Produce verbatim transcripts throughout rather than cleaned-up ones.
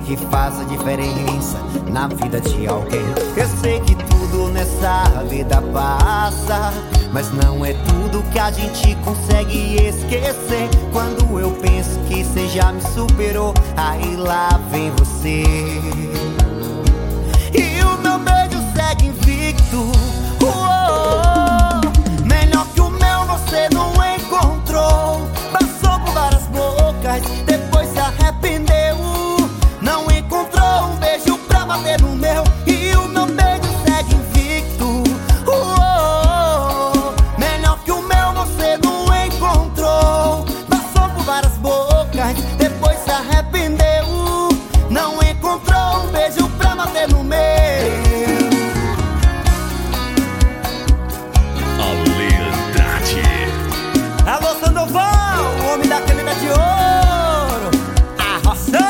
que faz a diferença na vida de alguém. Eu sei que tudo nessa vida passa, mas não é tudo que a gente consegue esquecer. Quando eu penso que cê já me superou, aí lá vem você. E o meu beijo segue invicto. Uou, melhor que o meu você não encontrou. Passou por várias bocas, depois se arrependeu. Não encontrou um beijo pra bater no meu. E o meu beijo segue invicto. Uou, melhor que o meu você não encontrou. Passou por várias bocas, depois se arrependeu. Não encontrou um beijo pra bater no meu. Alô, Sandoval, o homem da caneta de ouro. Arrocei!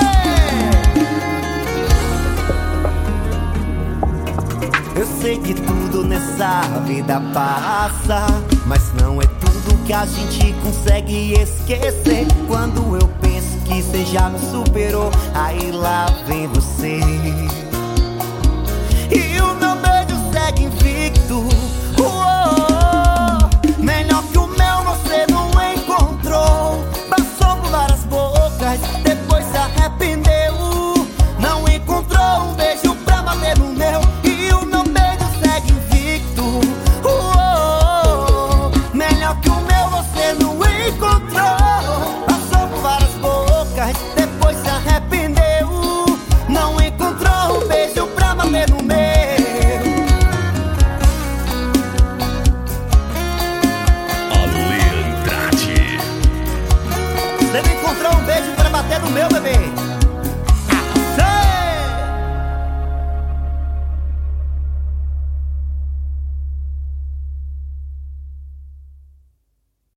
Eu sei que tudo nessa vida passa, mas não é tudo que a gente consegue esquecer. Quando eu penso que cê já me superou, aí lá vem você.